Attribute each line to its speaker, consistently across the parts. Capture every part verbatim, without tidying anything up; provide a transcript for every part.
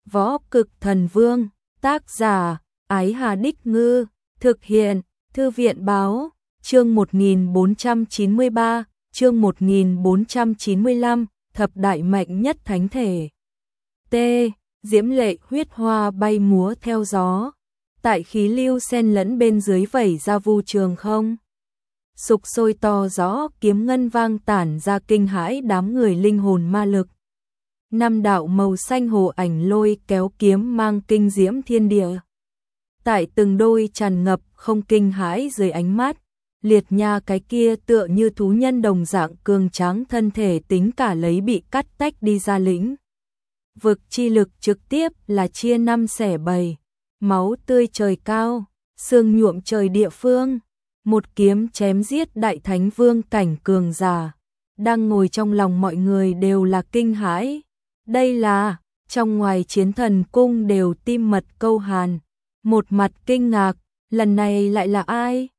Speaker 1: Võ Cực Thần Vương, tác giả, Ái Hà Đích Ngư, thực hiện, Thư viện Báo, chương một nghìn bốn trăm chín mươi ba, chương một nghìn bốn trăm chín mươi lăm, thập đại mạnh nhất thánh thể. T. Diễm lệ huyết hoa bay múa theo gió, tại khí lưu xen lẫn bên dưới vẩy ra vu trường không. Sục sôi to rõ, kiếm ngân vang tản ra kinh hãi đám người linh hồn ma lực. Năm đạo màu xanh hồ ảnh lôi kéo kiếm mang kinh diễm thiên địa. Tại từng đôi tràn ngập không kinh hãi dưới ánh mắt, liệt nha cái kia tựa như thú nhân đồng dạng cường tráng thân thể tính cả lấy bị cắt tách đi ra lĩnh. Vực chi lực trực tiếp là chia năm xẻ bảy, máu tươi trời cao, xương nhuộm trời địa phương. Một kiếm chém giết đại thánh vương cảnh cường giả, đang ngồi trong lòng mọi người đều là kinh hãi. Đây là, trong ngoài chiến thần cung đều tim mật câu hàn, một mặt kinh ngạc, lần này lại là ai?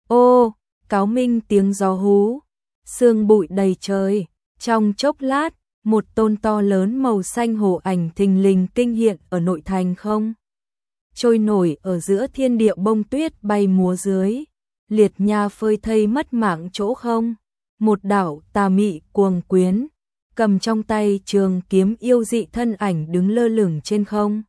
Speaker 1: Ô, cáo minh tiếng gió hú, sương bụi đầy trời, trong chốc lát, một tôn to lớn màu xanh hồ ảnh thình lình kinh hiện ở nội thành không. Trôi nổi ở giữa thiên địa bông tuyết bay múa dưới. Liệt nha phơi thây mất mạng chỗ không, một đạo tà mị cuồng quyến, cầm trong tay trường kiếm yêu dị thân ảnh đứng lơ lửng trên không.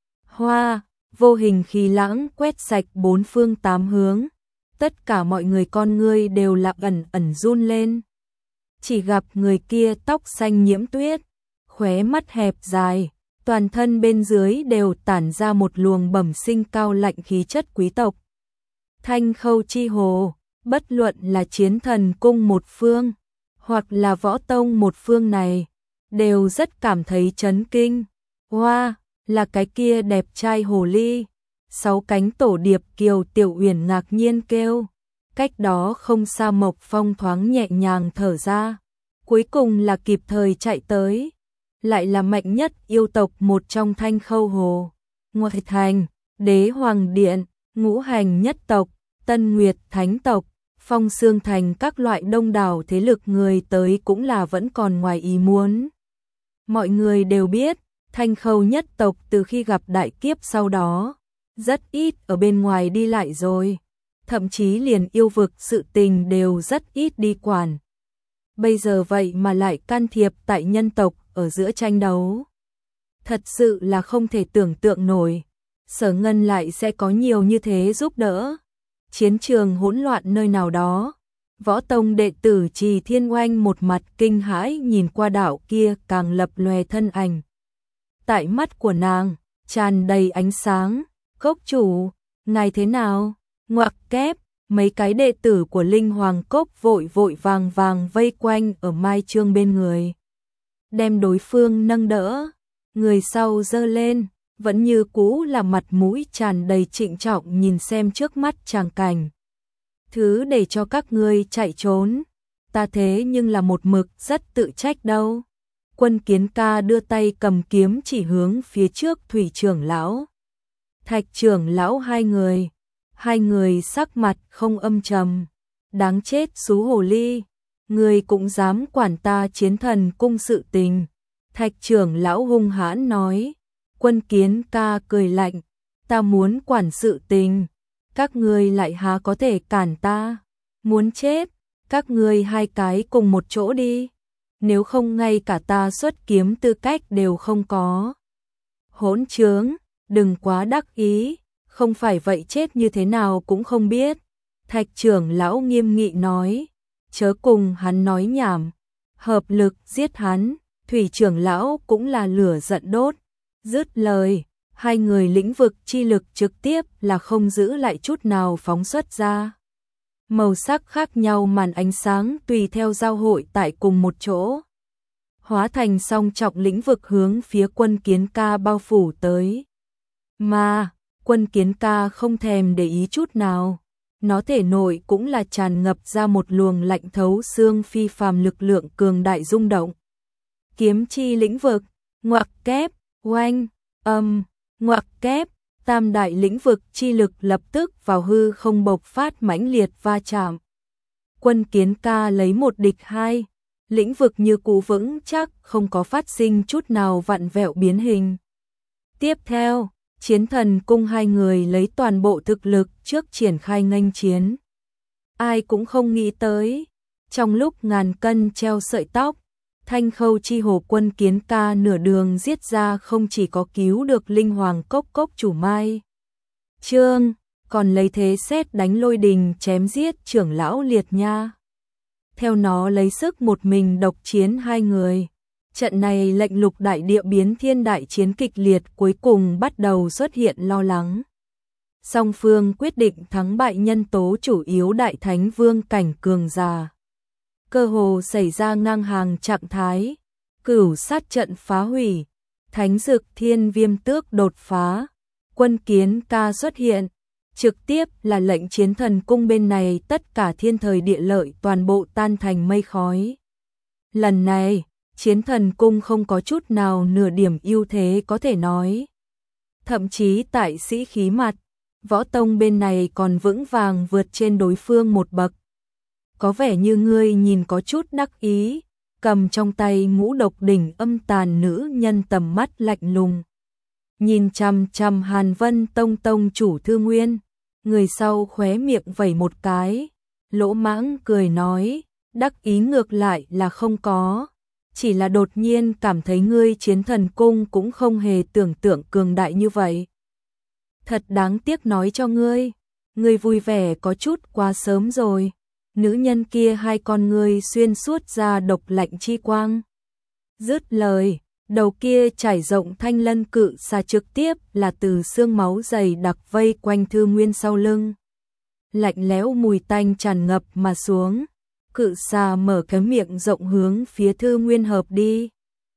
Speaker 1: Hoa, vô hình khí lãng quét sạch bốn phương tám hướng, tất cả mọi người con ngươi đều lạc ẩn ẩn run lên. Chỉ gặp người kia tóc xanh nhiễm tuyết, khóe mắt hẹp dài, toàn thân bên dưới đều tản ra một luồng bẩm sinh cao lạnh khí chất quý tộc. Thanh Khâu chi hồ, bất luận là chiến thần cung một phương, hoặc là võ tông một phương này, đều rất cảm thấy chấn kinh. Hoa, wow, là cái kia đẹp trai hồ ly. Sáu cánh tổ điệp Kiều Tiểu Uyển ngạc nhiên kêu. Cách đó không xa Mộc Phong thoáng nhẹ nhàng thở ra. Cuối cùng là kịp thời chạy tới. Lại là mạnh nhất yêu tộc một trong Thanh Khâu hồ. Ngoại thành, Đế Hoàng Điện, Ngũ Hành nhất tộc, Tân Nguyệt Thánh tộc, Phong Xương Thành các loại đông đảo thế lực người tới cũng là vẫn còn ngoài ý muốn. Mọi người đều biết, Thanh Khâu nhất tộc từ khi gặp đại kiếp sau đó, rất ít ở bên ngoài đi lại rồi, thậm chí liền yêu vực sự tình đều rất ít đi quản. Bây giờ vậy mà lại can thiệp tại nhân tộc ở giữa tranh đấu. Thật sự là không thể tưởng tượng nổi, Sở Ngân lại sẽ có nhiều như thế giúp đỡ. Chiến trường hỗn loạn nơi nào đó, võ tông đệ tử Trì Thiên Oanh một mặt kinh hãi nhìn qua đạo kia càng lập lòe thân ảnh. Tại mắt của nàng, tràn đầy ánh sáng, cốc chủ, ngài thế nào? Ngoặc kép, mấy cái đệ tử của Linh Hoàng Cốc vội vội vàng vàng vây quanh ở Mai Trương bên người. Đem đối phương nâng đỡ, người sau giơ lên. Vẫn như cũ là mặt mũi tràn đầy trịnh trọng nhìn xem trước mắt tràng cảnh. Thứ để cho các ngươi chạy trốn, ta thế nhưng là một mực rất tự trách đâu. Quân Kiến Ca đưa tay cầm kiếm chỉ hướng phía trước Thủy trưởng lão. Thạch trưởng lão hai người, hai người sắc mặt không âm trầm. Đáng chết xú hồ ly, người cũng dám quản ta chiến thần cung sự tình. Thạch trưởng lão hung hãn nói. Quân Kiến Ca cười lạnh, ta muốn quản sự tình, các ngươi lại há có thể cản ta, muốn chết, các ngươi hai cái cùng một chỗ đi, nếu không ngay cả ta xuất kiếm tư cách đều không có. Hỗn trướng, đừng quá đắc ý, không phải vậy chết như thế nào cũng không biết. Thạch trưởng lão nghiêm nghị nói, chớ cùng hắn nói nhảm, hợp lực giết hắn. Thủy trưởng lão cũng là lửa giận đốt. Dứt lời, hai người lĩnh vực chi lực trực tiếp là không giữ lại chút nào phóng xuất ra. Màu sắc khác nhau màn ánh sáng tùy theo giao hội tại cùng một chỗ. Hóa thành song trọng lĩnh vực hướng phía Quân Kiến Ca bao phủ tới. Mà, Quân Kiến Ca không thèm để ý chút nào. Nó thể nội cũng là tràn ngập ra một luồng lạnh thấu xương phi phàm lực lượng cường đại rung động. Kiếm chi lĩnh vực, ngoặc kép. Oanh, âm, ngoặc kép, tam đại lĩnh vực chi lực lập tức vào hư không bộc phát mãnh liệt va chạm. Quân Kiến Ca lấy một địch hai, lĩnh vực như cũ vững chắc không có phát sinh chút nào vặn vẹo biến hình. Tiếp theo, Chiến Thần Cung hai người lấy toàn bộ thực lực trước triển khai nghênh chiến. Ai cũng không nghĩ tới, trong lúc ngàn cân treo sợi tóc, Thanh Khâu Chi Hổ Quân Kiến Ca nửa đường giết ra không chỉ có cứu được Linh Hoàng Cốc Cốc chủ Mai Trương, còn lấy thế sét đánh lôi đình chém giết trưởng lão Liệt Nha. Theo nó lấy sức một mình độc chiến hai người. Trận này lệnh lục đại địa biến thiên đại chiến kịch liệt cuối cùng bắt đầu xuất hiện lo lắng. Song phương quyết định thắng bại nhân tố chủ yếu đại thánh vương cảnh cường giả. Cơ hồ xảy ra ngang hàng trạng thái, cửu sát trận phá hủy, thánh dực thiên viêm tước đột phá, Quân Kiến Ca xuất hiện, trực tiếp là lệnh Chiến Thần Cung bên này tất cả thiên thời địa lợi toàn bộ tan thành mây khói. Lần này, Chiến Thần Cung không có chút nào nửa điểm ưu thế có thể nói. Thậm chí tại sĩ khí mặt, võ tông bên này còn vững vàng vượt trên đối phương một bậc. Có vẻ như ngươi nhìn có chút đắc ý, cầm trong tay ngũ độc đỉnh âm tàn nữ nhân tầm mắt lạnh lùng. Nhìn chằm chằm Hàn Vân Tông tông chủ Thư Nguyên, người sau khóe miệng vẩy một cái, lỗ mãng cười nói, đắc ý ngược lại là không có. Chỉ là đột nhiên cảm thấy ngươi Chiến Thần Cung cũng không hề tưởng tượng cường đại như vậy. Thật đáng tiếc nói cho ngươi, ngươi vui vẻ có chút quá sớm rồi. Nữ nhân kia hai con ngươi xuyên suốt ra độc lạnh chi quang. Dứt lời, đầu kia trải rộng thanh lân cự xà trực tiếp là từ xương máu dày đặc vây quanh Thư Nguyên sau lưng. Lạnh lẽo mùi tanh tràn ngập mà xuống. Cự xà mở cái miệng rộng hướng phía Thư Nguyên hợp đi.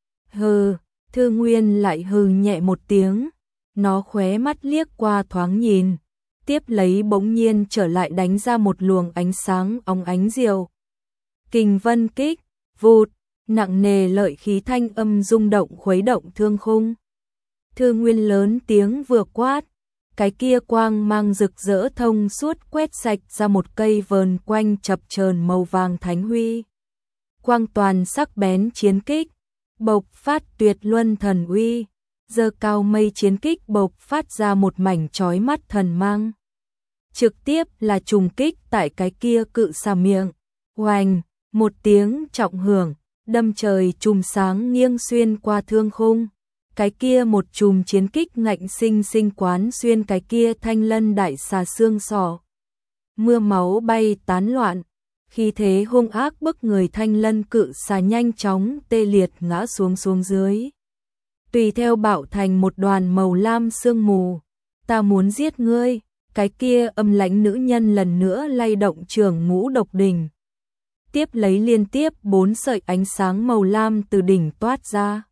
Speaker 1: Hừ, Thư Nguyên lại hừ nhẹ một tiếng. Nó khóe mắt liếc qua thoáng nhìn. Tiếp lấy bỗng nhiên trở lại đánh ra một luồng ánh sáng óng ánh diệu. Kình vân kích, vụt, nặng nề lợi khí thanh âm rung động khuấy động thương khung. Thư Nguyên lớn tiếng vừa quát. Cái kia quang mang rực rỡ thông suốt quét sạch ra một cây vờn quanh chập chờn màu vàng thánh huy. Quang toàn sắc bén chiến kích, bộc phát tuyệt luân thần uy, giơ cao mây chiến kích bộc phát ra một mảnh chói mắt thần mang. Trực tiếp là trùng kích tại cái kia cự xà miệng, oành, một tiếng trọng hưởng, đâm trời chùm sáng nghiêng xuyên qua thương khung. Cái kia một chùm chiến kích ngạnh sinh sinh quán xuyên cái kia thanh lân đại xà xương sọ. Mưa máu bay tán loạn, khí thế hung ác bức người thanh lân cự xà nhanh chóng tê liệt ngã xuống xuống dưới. Tùy theo bạo thành một đoàn màu lam sương mù. Ta muốn giết ngươi, cái kia âm lãnh nữ nhân lần nữa lay động trường ngũ độc đỉnh. Tiếp lấy liên tiếp bốn sợi ánh sáng màu lam từ đỉnh toát ra.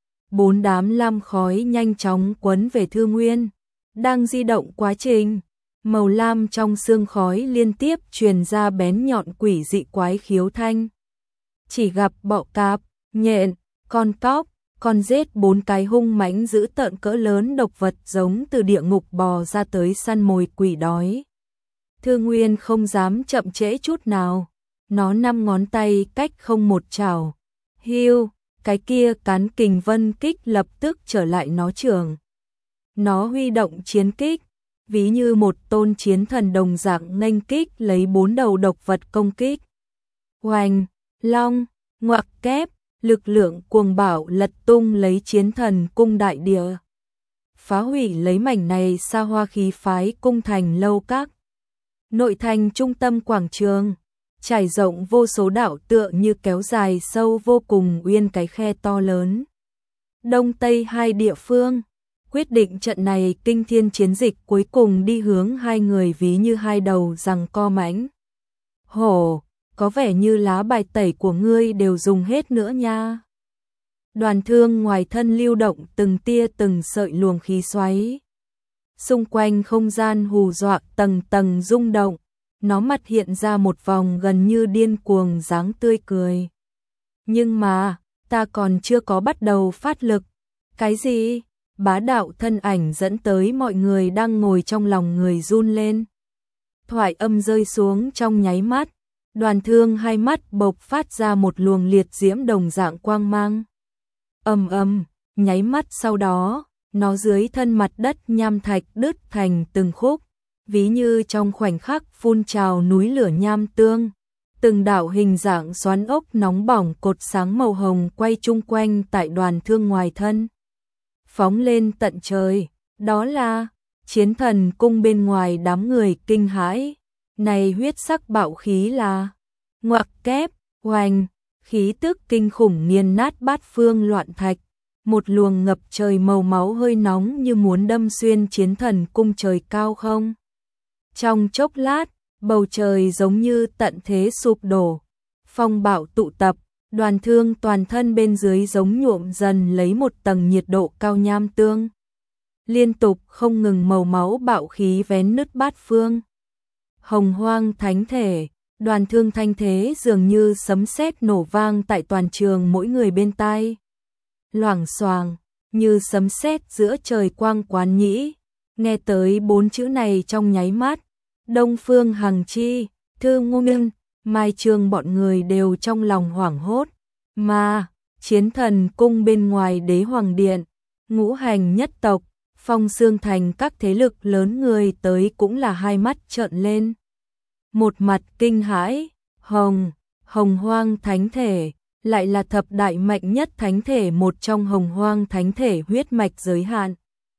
Speaker 1: Bốn đám lam khói nhanh chóng quấn về Thư Nguyên. Đang di động quá trình, màu lam trong sương khói liên tiếp truyền ra bén nhọn quỷ dị quái khiếu thanh. Chỉ gặp bọ cạp, nhện, con cóc, con rết bốn cái hung mãnh dữ tợn cỡ lớn độc vật giống từ địa ngục bò ra tới săn mồi quỷ đói. Thư Nguyên không dám chậm trễ chút nào. Nó năm ngón tay cách không một chảo. Hiu, cái kia cán kình vân kích lập tức trở lại nó trường. Nó huy động chiến kích, ví như một tôn chiến thần đồng dạng nghênh kích lấy bốn đầu độc vật công kích. Oanh, long, ngoặc kép, lực lượng cuồng bạo lật tung lấy Chiến Thần Cung đại địa. Phá hủy lấy mảnh này xa hoa khí phái cung thành lâu các. Nội thành trung tâm quảng trường, trải rộng vô số đảo tựa như kéo dài sâu vô cùng uyên cái khe to lớn. Đông Tây hai địa phương, quyết định trận này kinh thiên chiến dịch cuối cùng đi hướng hai người ví như hai đầu giằng co mãnh. Hổ, có vẻ như lá bài tẩy của ngươi đều dùng hết nữa nha. Đoàn thương ngoài thân lưu động từng tia từng sợi luồng khí xoáy. Xung quanh không gian hù dọa tầng tầng rung động, nó mặt hiện ra một vòng gần như điên cuồng dáng tươi cười. Nhưng mà, ta còn chưa có bắt đầu phát lực. Cái gì? Bá đạo thân ảnh dẫn tới mọi người đang ngồi trong lòng người run lên. Thoại âm rơi xuống trong nháy mắt, đoàn thương hai mắt bộc phát ra một luồng liệt diễm đồng dạng quang mang. Ầm ầm, nháy mắt sau đó, nó dưới thân mặt đất nham thạch đứt thành từng khúc, ví như trong khoảnh khắc phun trào núi lửa nham tương. Từng đạo hình dạng xoắn ốc nóng bỏng cột sáng màu hồng quay chung quanh tại đoàn thương ngoài thân. Phóng lên tận trời, đó là chiến thần cung. Bên ngoài đám người kinh hãi, này huyết sắc bạo khí là ngoặc kép, oanh, khí tức kinh khủng nghiền nát bát phương loạn thạch. Một luồng ngập trời màu máu hơi nóng như muốn đâm xuyên chiến thần cung trời cao không. Trong chốc lát, bầu trời giống như tận thế sụp đổ, phong bạo tụ tập, đoàn thương toàn thân bên dưới giống nhuộm dần lấy một tầng nhiệt độ cao nham tương. Liên tục không ngừng màu máu bạo khí vén nứt bát phương. Hồng hoang thánh thể, đoàn thương thanh thế dường như sấm sét nổ vang tại toàn trường mỗi người bên tai. Loảng xoàng, như sấm sét giữa trời quang quán nhĩ, nghe tới bốn chữ này trong nháy mắt. Đông Phương Hằng Chi, Thư Ngô Minh, Mai Trường bọn người đều trong lòng hoảng hốt, mà chiến thần cung bên ngoài đế hoàng điện, ngũ hành nhất tộc, Phong Xương Thành các thế lực lớn người tới cũng là hai mắt trợn lên. Một mặt kinh hãi, hồng, hồng hoang thánh thể, lại là thập đại mạnh nhất thánh thể, một trong hồng hoang thánh thể huyết mạch giới hạn.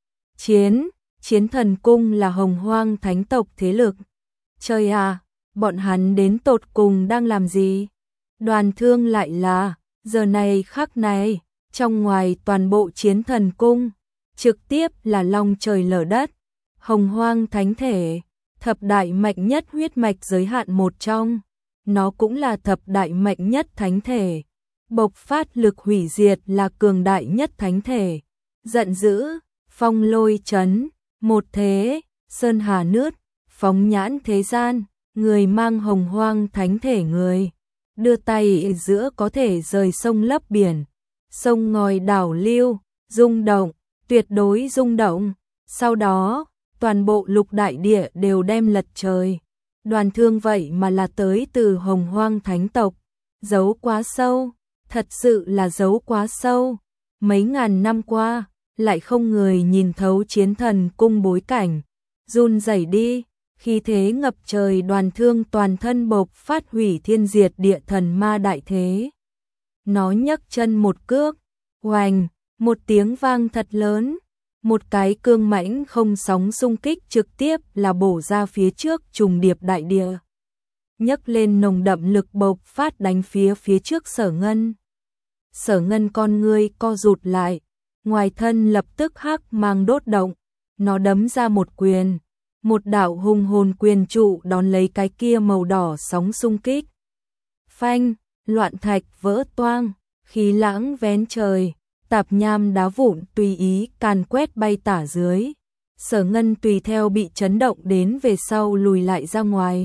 Speaker 1: Chiến, chiến thần cung là hồng hoang thánh tộc thế lực. Trời à, bọn hắn đến tột cùng đang làm gì? Đoàn thương lại là, giờ này khắc này, trong ngoài toàn bộ chiến thần cung, trực tiếp là long trời lở đất. Hồng hoang thánh thể, thập đại mạnh nhất huyết mạch giới hạn một trong, nó cũng là thập đại mạnh nhất thánh thể. Bộc phát lực hủy diệt là cường đại nhất thánh thể. Giận dữ, phong lôi chấn, một thế, sơn hà nứt, phóng nhãn thế gian, người mang hồng hoang thánh thể người. Đưa tay giữa có thể rời sông lấp biển, sông ngòi đảo lưu, rung động, tuyệt đối rung động. Sau đó, toàn bộ lục đại địa đều đem lật trời. Đoàn thương vậy mà là tới từ hồng hoang thánh tộc, giấu quá sâu. Thật sự là giấu quá sâu, mấy ngàn năm qua, lại không người nhìn thấu chiến thần cung bối cảnh. Run rẩy đi, khi thế ngập trời, đoàn thương toàn thân bộc phát hủy thiên diệt địa thần ma đại thế. Nó nhấc chân một cước, oành, một tiếng vang thật lớn, một cái cương mãnh không sóng xung kích trực tiếp là bổ ra phía trước trùng điệp đại địa. Nhấc lên nồng đậm lực bộc phát đánh phía phía trước Sở Ngân. Sở Ngân con ngươi co rụt lại, ngoài thân lập tức hắc mang đốt động, nó đấm ra một quyền, một đạo hung hồn quyền trụ đón lấy cái kia màu đỏ sóng xung kích. Phanh, loạn thạch vỡ toang, khí lãng vén trời, tạp nham đá vụn tùy ý càn quét bay tả dưới. Sở Ngân tùy theo bị chấn động đến về sau lùi lại ra ngoài.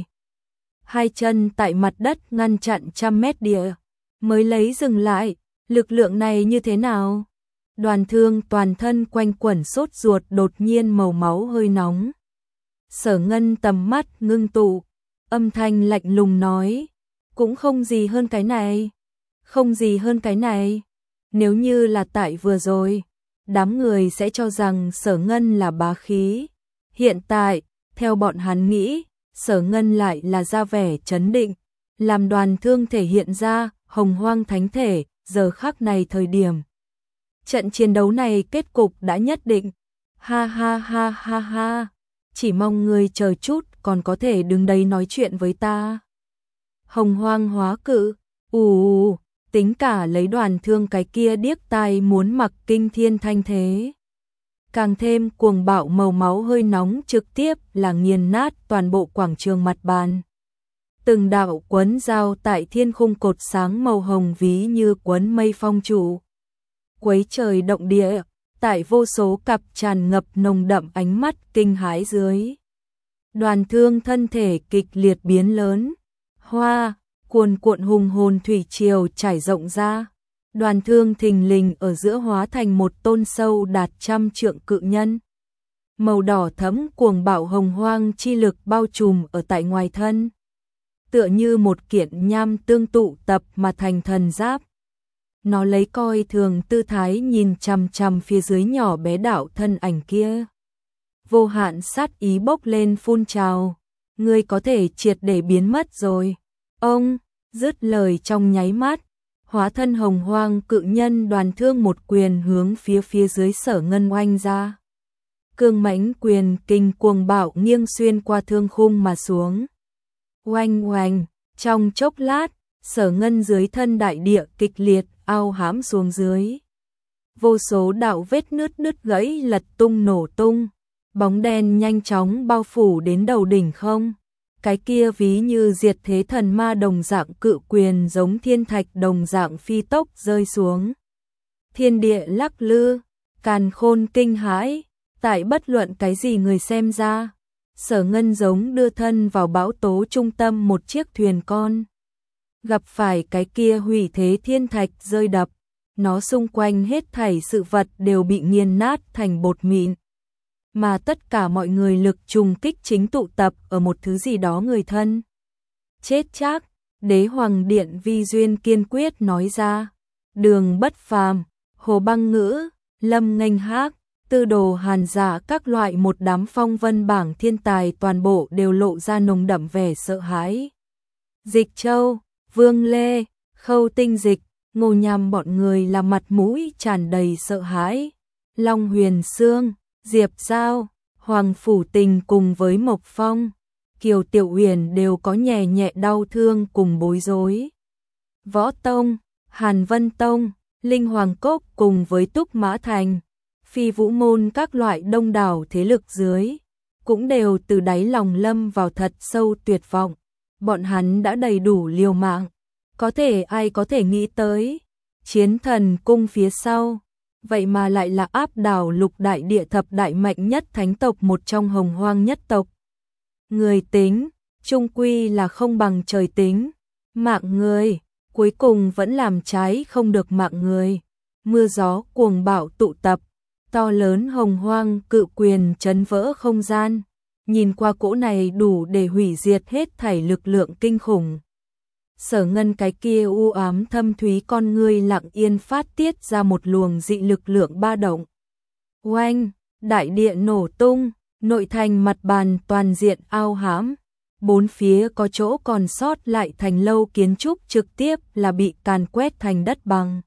Speaker 1: Hai chân tại mặt đất ngăn chặn trăm mét địa, mới lấy dừng lại. Lực lượng này như thế nào? Đoàn thương toàn thân quanh quẩn sốt ruột, đột nhiên màu máu hơi nóng. Sở Ngân tầm mắt ngưng tụ, âm thanh lạnh lùng nói, cũng không gì hơn cái này, không gì hơn cái này. Nếu như là tại vừa rồi, đám người sẽ cho rằng Sở Ngân là bá khí. Hiện tại, theo bọn hắn nghĩ, Sở Ngân lại là ra vẻ trấn định, làm đoàn thương thể hiện ra hồng hoang thánh thể. Giờ khắc này thời điểm, trận chiến đấu này kết cục đã nhất định. Ha ha ha ha ha, chỉ mong người chờ chút còn có thể đứng đây nói chuyện với ta. Hồng hoang hóa cự, ù, tính cả lấy đoàn thương cái kia điếc tai muốn mặc kinh thiên thanh thế. Càng thêm cuồng bạo màu máu hơi nóng trực tiếp là nghiền nát toàn bộ quảng trường mặt bàn. Từng đạo quấn dao tại thiên khung cột sáng màu hồng ví như quấn mây phong trụ. Quấy trời động địa, tại vô số cặp tràn ngập nồng đậm ánh mắt kinh hãi dưới. Đoàn thương thân thể kịch liệt biến lớn, hoa, cuồn cuộn hùng hồn thủy triều trải rộng ra. Đoàn thương thình lình ở giữa hóa thành một tôn sâu đạt trăm trượng cự nhân. Màu đỏ thẫm cuồng bạo hồng hoang chi lực bao trùm ở tại ngoài thân. Tựa như một kiện nham tương tụ tập mà thành thần giáp. nó lấy coi thường tư thái nhìn chằm chằm phía dưới nhỏ bé đạo thân ảnh kia. Vô hạn sát ý bốc lên phun trào, ngươi có thể triệt để biến mất rồi. Ông, dứt lời trong nháy mắt, hóa thân hồng hoang cự nhân đoàn thương một quyền hướng phía phía dưới Sở Ngân oanh ra. Cương mãnh quyền kinh cuồng bạo nghiêng xuyên qua thương khung mà xuống. Oanh oanh, trong chốc lát, Sở Ngân dưới thân đại địa kịch liệt ao hãm xuống dưới. Vô số đạo vết nứt nứt gãy lật tung nổ tung, bóng đen nhanh chóng bao phủ đến đầu đỉnh không. Cái kia ví như diệt thế thần ma đồng dạng cự quyền giống thiên thạch đồng dạng phi tốc rơi xuống. Thiên địa lắc lư, càn khôn kinh hãi, tại bất luận cái gì người xem ra, Sở Ngân giống đưa thân vào bão tố trung tâm một chiếc thuyền con. Gặp phải cái kia hủy thế thiên thạch rơi đập, nó xung quanh hết thảy sự vật đều bị nghiền nát thành bột mịn. Mà tất cả mọi người lực trùng kích chính tụ tập ở một thứ gì đó người thân. Chết chắc, Đế Hoàng Điện Vi Duyên kiên quyết nói ra. Đường Bất Phàm, Hồ Băng Ngữ, Lâm Nghênh Hác, Tư Đồ Hàn Giả các loại một đám phong vân bảng thiên tài toàn bộ đều lộ ra nồng đậm vẻ sợ hãi. Dịch Châu, Vương Lê, Khâu Tinh Dịch, Ngô Nham bọn người là mặt mũi tràn đầy sợ hãi. Long Huyền Sương, Diệp Giao, Hoàng Phủ Tình cùng với Mộc Phong, Kiều Tiểu Uyển đều có nhẹ nhẹ đau thương cùng bối rối. Võ Tông, Hàn Vân Tông, Linh Hoàng Cốc cùng với Túc Mã Thành, Phi Vũ Môn các loại đông đảo thế lực dưới, cũng đều từ đáy lòng lâm vào thật sâu tuyệt vọng. Bọn hắn đã đầy đủ liều mạng, có thể ai có thể nghĩ tới, Chiến Thần Cung phía sau, vậy mà lại là áp đảo lục đại địa thập đại mạnh nhất thánh tộc một trong hồng hoang nhất tộc. Người tính, chung quy là không bằng trời tính, mạng người, cuối cùng vẫn làm trái không được mạng người. Mưa gió cuồng bạo tụ tập, to lớn hồng hoang cự quyền chấn vỡ không gian, nhìn qua cỗ này đủ để hủy diệt hết thảy lực lượng kinh khủng. Sở Ngân cái kia u ám thâm thúy con ngươi lặng yên phát tiết ra một luồng dị lực lượng ba động. Oanh, đại địa nổ tung, nội thành mặt bàn toàn diện ao hãm, bốn phía có chỗ còn sót lại thành lâu kiến trúc trực tiếp là bị càn quét thành đất bằng.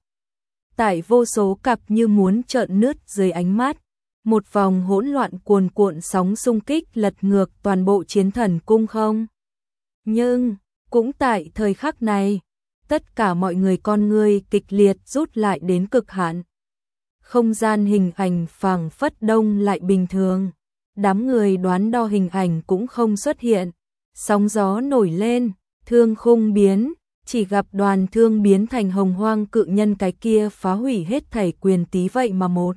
Speaker 1: Tại vô số cặp như muốn trợn nứt dưới ánh mắt, một vòng hỗn loạn cuồn cuộn sóng xung kích lật ngược toàn bộ Chiến Thần Cung không. Nhưng cũng tại thời khắc này, tất cả mọi người con ngươi kịch liệt rút lại đến cực hạn. Không gian hình ảnh phảng phất đông lại bình thường, đám người đoán đo hình ảnh cũng không xuất hiện. Sóng gió nổi lên, thương khung biến, chỉ gặp đoàn thương biến thành hồng hoang cự nhân cái kia phá hủy hết thảy quyền tí vậy mà một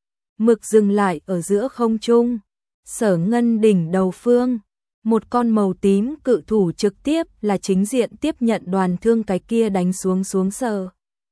Speaker 1: mực dừng lại ở giữa không trung. Sở Ngân đỉnh đầu phương, một con màu tím cự thủ trực tiếp là chính diện tiếp nhận đoàn thương cái kia đánh xuống xuống Sở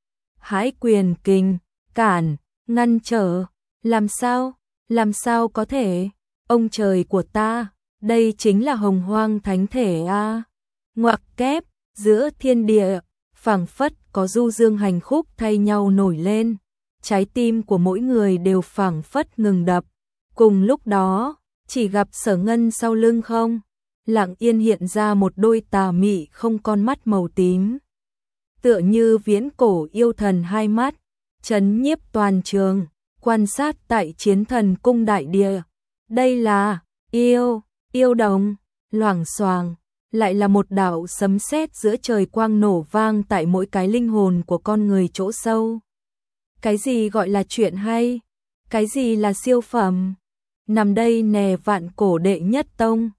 Speaker 1: hãi quyền kình, cản, ngăn trở. Làm sao, làm sao có thể, ông trời của ta, đây chính là hồng hoang thánh thể a. À. Ngoặc kép, giữa thiên địa, phảng phất có du dương hành khúc thay nhau nổi lên, trái tim của mỗi người đều phảng phất ngừng đập. Cùng lúc đó, chỉ gặp Sở Ngân sau lưng không, lặng yên hiện ra một đôi tà mị không con mắt màu tím. Tựa như viễn cổ yêu thần hai mắt, chấn nhiếp toàn trường, quan sát tại Chiến Thần Cung đại địa. Đây là yêu, yêu đồng, loảng xoảng, lại là một đạo sấm sét giữa trời quang nổ vang tại mỗi cái linh hồn của con người chỗ sâu. Cái gì gọi là chuyện hay? Cái gì là siêu phẩm? Nằm đây nè vạn cổ đệ nhất tông,